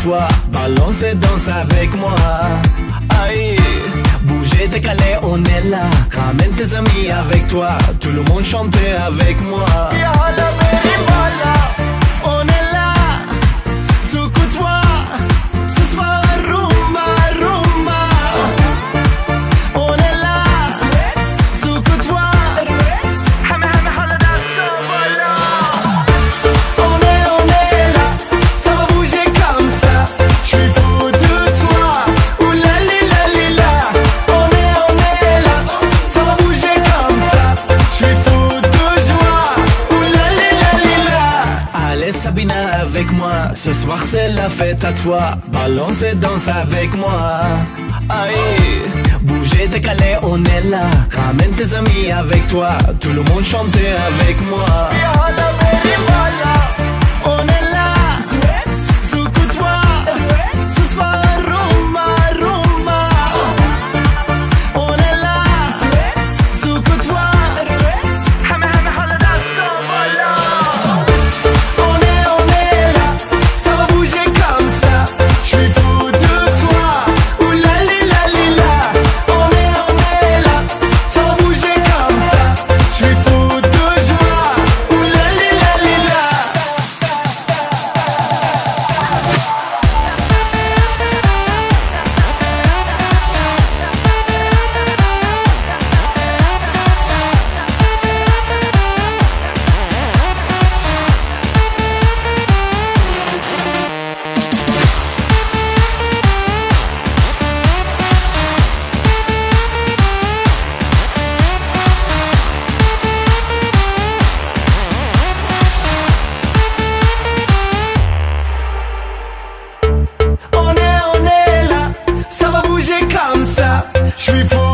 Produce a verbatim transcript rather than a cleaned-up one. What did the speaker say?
toi, balance et danse avec moi. Aïe, bouger, décaler, on est là. Ramène tes amis avec toi, tout le monde chanter avec moi. On est là, sous toi, ce soir rumba, rumba. On est là, sous toi. On est, on est là, ça va bouger comme ça. Je suis fou de toi, oula li la li la. On est, on est là, ça va bouger comme ça. Je suis fou de joie, oula li la li la. Allez Sabina avec moi, ce soir c'est la fête à toi. Balance et danse avec moi. Aïe, bouger, décaler, on est là. Ramène tes amis avec toi, tout le monde chanter avec moi. On est là, sous toi, ce soir rumba, rumba. On est là, sous toi. On est, on est là, ça va bouger comme ça. Je suis fou de toi, oula li la li la. On est, on est là, ça va bouger comme ça. Je suis fou de joie, oula li la li la. On est, on est là, ça va bouger comme ça. Je suis fou